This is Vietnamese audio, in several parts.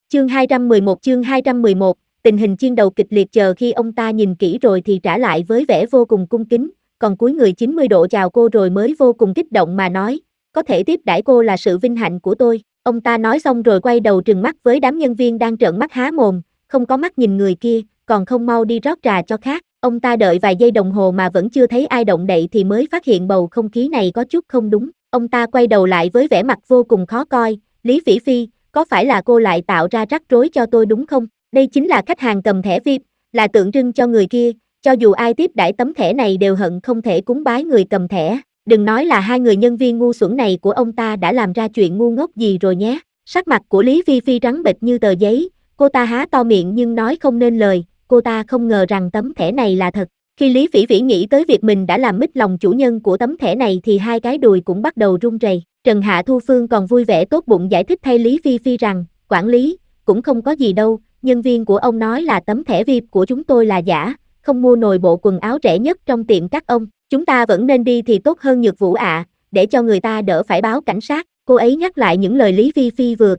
Chương 211, tình hình chiến đấu kịch liệt chờ khi ông ta nhìn kỹ rồi thì trả lại với vẻ vô cùng cung kính, còn cúi người 90 độ chào cô rồi mới vô cùng kích động mà nói, có thể tiếp đãi cô là sự vinh hạnh của tôi. Ông ta nói xong rồi quay đầu trừng mắt với đám nhân viên đang trợn mắt há mồm, không có mắt nhìn người kia, còn không mau đi rót trà cho khác. Ông ta đợi vài giây đồng hồ mà vẫn chưa thấy ai động đậy thì mới phát hiện bầu không khí này có chút không đúng. Ông ta quay đầu lại với vẻ mặt vô cùng khó coi, Lý Phỉ Phi, có phải là cô lại tạo ra rắc rối cho tôi đúng không? Đây chính là khách hàng cầm thẻ VIP, là tượng trưng cho người kia, cho dù ai tiếp đãi tấm thẻ này đều hận không thể cúng bái người cầm thẻ. Đừng nói là hai người nhân viên ngu xuẩn này của ông ta đã làm ra chuyện ngu ngốc gì rồi nhé. Sắc mặt của Lý Phi Phi trắng bệch như tờ giấy, cô ta há to miệng nhưng nói không nên lời, cô ta không ngờ rằng tấm thẻ này là thật. Khi Lý Phỉ Phỉ nghĩ tới việc mình đã làm mít lòng chủ nhân của tấm thẻ này thì hai cái đùi cũng bắt đầu run rẩy. Trần Hạ Thu Phương còn vui vẻ tốt bụng giải thích thay Lý Phi Phi rằng, quản lý, cũng không có gì đâu, nhân viên của ông nói là tấm thẻ VIP của chúng tôi là giả, không mua nồi bộ quần áo rẻ nhất trong tiệm các ông, chúng ta vẫn nên đi thì tốt hơn Nhược Vũ ạ, để cho người ta đỡ phải báo cảnh sát. Cô ấy nhắc lại những lời Lý Phi Phi vừa,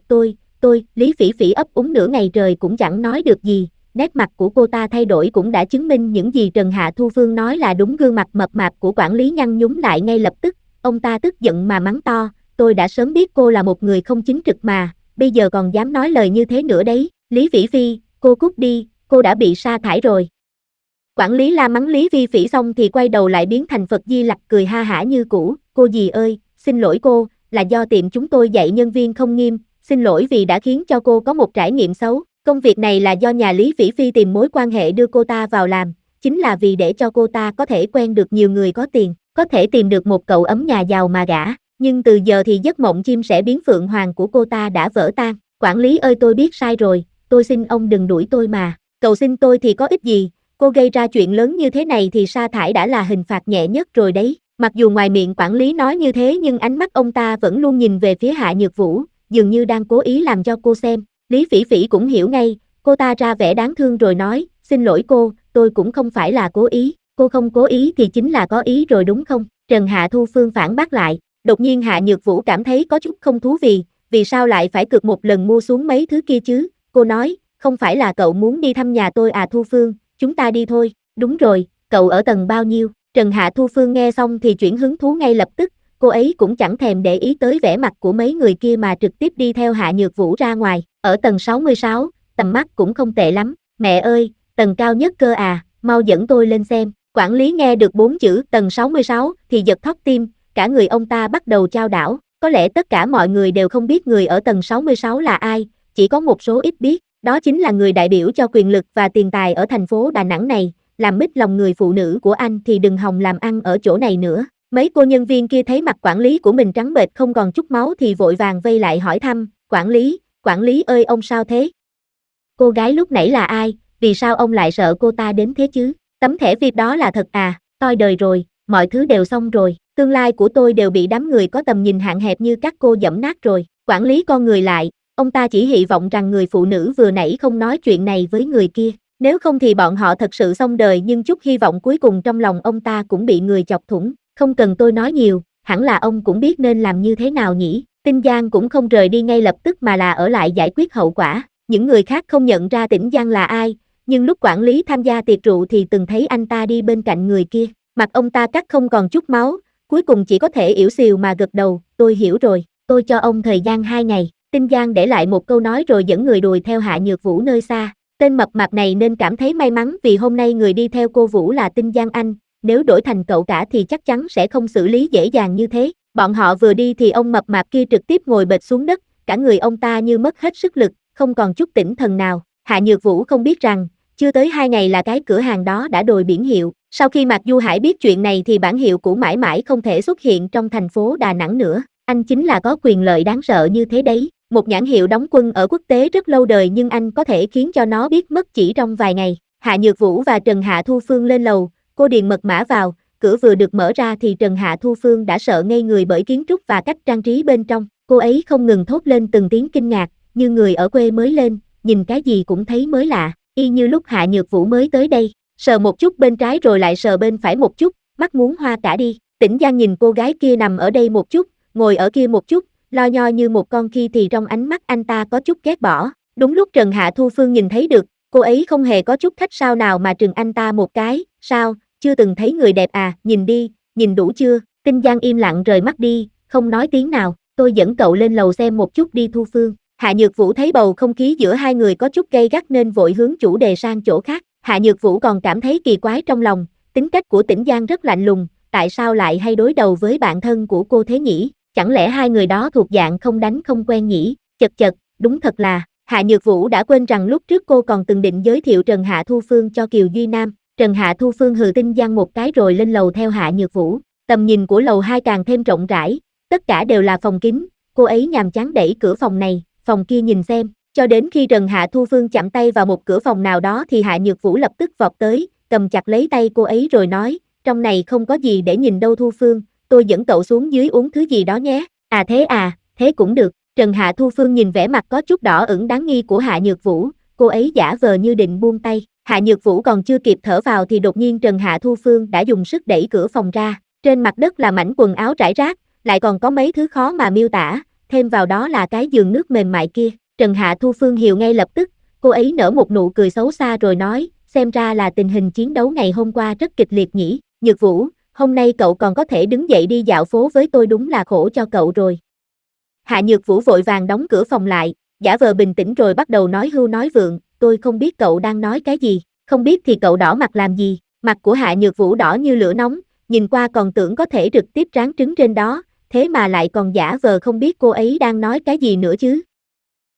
Lý Phỉ Phỉ ấp úng nửa ngày trời cũng chẳng nói được gì. Nét mặt của cô ta thay đổi cũng đã chứng minh những gì Trần Hạ Thu Phương nói là đúng. Gương mặt mập mạp của quản lý nhăn nhúm lại ngay lập tức, ông ta tức giận mà mắng to, tôi đã sớm biết cô là một người không chính trực mà, bây giờ còn dám nói lời như thế nữa đấy. Lý Phỉ Phi, cô cút đi, cô đã bị sa thải rồi. Quản lý la mắng Lý Phi Phỉ xong thì quay đầu lại biến thành Phật Di Lặc cười ha hả như cũ, cô dì ơi, xin lỗi cô, là do tiệm chúng tôi dạy nhân viên không nghiêm, xin lỗi vì đã khiến cho cô có một trải nghiệm xấu. Công việc này là do nhà Lý Phỉ Phi tìm mối quan hệ đưa cô ta vào làm, chính là vì để cho cô ta có thể quen được nhiều người có tiền, có thể tìm được một cậu ấm nhà giàu mà gả. Nhưng từ giờ thì giấc mộng chim sẻ biến phượng hoàng của cô ta đã vỡ tan. Quản lý ơi, tôi biết sai rồi, tôi xin ông đừng đuổi tôi mà. Cầu xin tôi thì có ích gì, cô gây ra chuyện lớn như thế này thì sa thải đã là hình phạt nhẹ nhất rồi đấy. Mặc dù ngoài miệng quản lý nói như thế nhưng ánh mắt ông ta vẫn luôn nhìn về phía Hạ Nhược Vũ, dường như đang cố ý làm cho cô xem. Lý Phỉ Phỉ cũng hiểu ngay, cô ta ra vẻ đáng thương rồi nói, xin lỗi cô, tôi cũng không phải là cố ý, cô không cố ý thì chính là có ý rồi đúng không? Trần Hạ Thu Phương phản bác lại, đột nhiên Hạ Nhược Vũ cảm thấy có chút không thú vị, vì sao lại phải cược một lần mua xuống mấy thứ kia chứ? Cô nói, không phải là cậu muốn đi thăm nhà tôi à Thu Phương, chúng ta đi thôi. Đúng rồi, cậu ở tầng bao nhiêu? Trần Hạ Thu Phương nghe xong thì chuyển hứng thú ngay lập tức, cô ấy cũng chẳng thèm để ý tới vẻ mặt của mấy người kia mà trực tiếp đi theo Hạ Nhược Vũ ra ngoài. Ở tầng 66, tầm mắt cũng không tệ lắm. Mẹ ơi, tầng cao nhất cơ à, mau dẫn tôi lên xem. Quản lý nghe được 4 chữ tầng 66 thì giật thót tim, cả người ông ta bắt đầu chao đảo. Có lẽ tất cả mọi người đều không biết người ở tầng 66 là ai, chỉ có một số ít biết. Đó chính là người đại biểu cho quyền lực và tiền tài ở thành phố Đà Nẵng này. Làm mít lòng người phụ nữ của anh thì đừng hòng làm ăn ở chỗ này nữa. Mấy cô nhân viên kia thấy mặt quản lý của mình trắng bệch không còn chút máu thì vội vàng vây lại hỏi thăm, quản lý ơi ông sao thế? Cô gái lúc nãy là ai, vì sao ông lại sợ cô ta đến thế chứ? Tấm thẻ VIP đó là thật à, toi đời rồi, mọi thứ đều xong rồi, tương lai của tôi đều bị đám người có tầm nhìn hạn hẹp như các cô giẫm nát rồi. Quản lý con người lại, ông ta chỉ hy vọng rằng người phụ nữ vừa nãy không nói chuyện này với người kia. Nếu không thì bọn họ thật sự xong đời, nhưng chút hy vọng cuối cùng trong lòng ông ta cũng bị người chọc thủng. Không cần tôi nói nhiều, hẳn là ông cũng biết nên làm như thế nào nhỉ. Tinh Giang cũng không rời đi ngay lập tức mà là ở lại giải quyết hậu quả. Những người khác không nhận ra Tĩnh Giang là ai, nhưng lúc quản lý tham gia tiệc rượu thì từng thấy anh ta đi bên cạnh người kia. Mặt ông ta cắt không còn chút máu, cuối cùng chỉ có thể ỉu xìu mà gật đầu, tôi hiểu rồi, tôi cho ông thời gian 2 ngày. Tinh Giang để lại một câu nói rồi dẫn người đuổi theo Hạ Nhược Vũ nơi xa. Tên mập mạp này nên cảm thấy may mắn vì hôm nay người đi theo cô Vũ là Tinh Giang Anh, nếu đổi thành cậu cả thì chắc chắn sẽ không xử lý dễ dàng như thế. Bọn họ vừa đi thì ông mập mạp kia trực tiếp ngồi bệt xuống đất, cả người ông ta như mất hết sức lực, không còn chút tỉnh thần nào. Hạ Nhược Vũ không biết rằng, chưa tới 2 ngày là cái cửa hàng đó đã đổi biển hiệu. Sau khi Mạc Du Hải biết chuyện này thì bản hiệu cũ mãi mãi không thể xuất hiện trong thành phố Đà Nẵng nữa. Anh chính là có quyền lợi đáng sợ như thế đấy. Một nhãn hiệu đóng quân ở quốc tế rất lâu đời nhưng anh có thể khiến cho nó biết mất chỉ trong vài ngày. Hạ Nhược Vũ và Trần Hạ Thu Phương lên lầu, cô điền mật mã vào, cửa vừa được mở ra thì Trần Hạ Thu Phương đã sợ ngây người bởi kiến trúc và cách trang trí bên trong. Cô ấy không ngừng thốt lên từng tiếng kinh ngạc, như người ở quê mới lên, nhìn cái gì cũng thấy mới lạ, y như lúc Hạ Nhược Vũ mới tới đây. Sờ một chút bên trái rồi lại sờ bên phải một chút, mắt muốn hoa cả đi. Tĩnh Giang nhìn cô gái kia nằm ở đây một chút, ngồi ở kia một chút, lo nhoi như một con khi thì trong ánh mắt anh ta có chút ghét bỏ. Đúng lúc Trần Hạ Thu Phương nhìn thấy được, cô ấy không hề có chút khách sáo nào mà trừng anh ta một cái, sao, chưa từng thấy người đẹp à, nhìn đi, nhìn đủ chưa, Tinh Giang im lặng rời mắt đi, không nói tiếng nào, tôi dẫn cậu lên lầu xem một chút đi Thu Phương. Hạ Nhược Vũ thấy bầu không khí giữa hai người có chút gay gắt nên vội hướng chủ đề sang chỗ khác, Hạ Nhược Vũ còn cảm thấy kỳ quái trong lòng, tính cách của Tĩnh Giang rất lạnh lùng, tại sao lại hay đối đầu với bạn thân của cô thế nhỉ, chẳng lẽ hai người đó thuộc dạng không đánh không quen nhỉ, chật chật, đúng thật là, Hạ Nhược Vũ đã quên rằng lúc trước cô còn từng định giới thiệu Trần Hạ Thu Phương cho Kiều Duy Nam, Trần Hạ Thu Phương hừ Tinh Giang một cái rồi lên lầu theo Hạ Nhược Vũ, tầm nhìn của lầu 2 càng thêm rộng rãi, tất cả đều là phòng kính, cô ấy nhàm chán đẩy cửa phòng này, phòng kia nhìn xem, cho đến khi Trần Hạ Thu Phương chạm tay vào một cửa phòng nào đó thì Hạ Nhược Vũ lập tức vọt tới, cầm chặt lấy tay cô ấy rồi nói, trong này không có gì để nhìn đâu Thu Phương, tôi dẫn cậu xuống dưới uống thứ gì đó nhé, à, thế cũng được, Trần Hạ Thu Phương nhìn vẻ mặt có chút đỏ ửng đáng nghi của Hạ Nhược Vũ, cô ấy giả vờ như định buông tay, Hạ Nhược Vũ còn chưa kịp thở vào thì đột nhiên Trần Hạ Thu Phương đã dùng sức đẩy cửa phòng ra, trên mặt đất là mảnh quần áo rải rác, lại còn có mấy thứ khó mà miêu tả, thêm vào đó là cái giường nước mềm mại kia, Trần Hạ Thu Phương hiểu ngay lập tức, cô ấy nở một nụ cười xấu xa rồi nói, xem ra là tình hình chiến đấu ngày hôm qua rất kịch liệt nhỉ, Nhược Vũ, hôm nay cậu còn có thể đứng dậy đi dạo phố với tôi đúng là khổ cho cậu rồi. Hạ Nhược Vũ vội vàng đóng cửa phòng lại, giả vờ bình tĩnh rồi bắt đầu nói hưu nói vượng, tôi không biết cậu đang nói cái gì, không biết thì cậu đỏ mặt làm gì, mặt của Hạ Nhược Vũ đỏ như lửa nóng, nhìn qua còn tưởng có thể trực tiếp ráng trứng trên đó, thế mà lại còn giả vờ không biết cô ấy đang nói cái gì nữa chứ.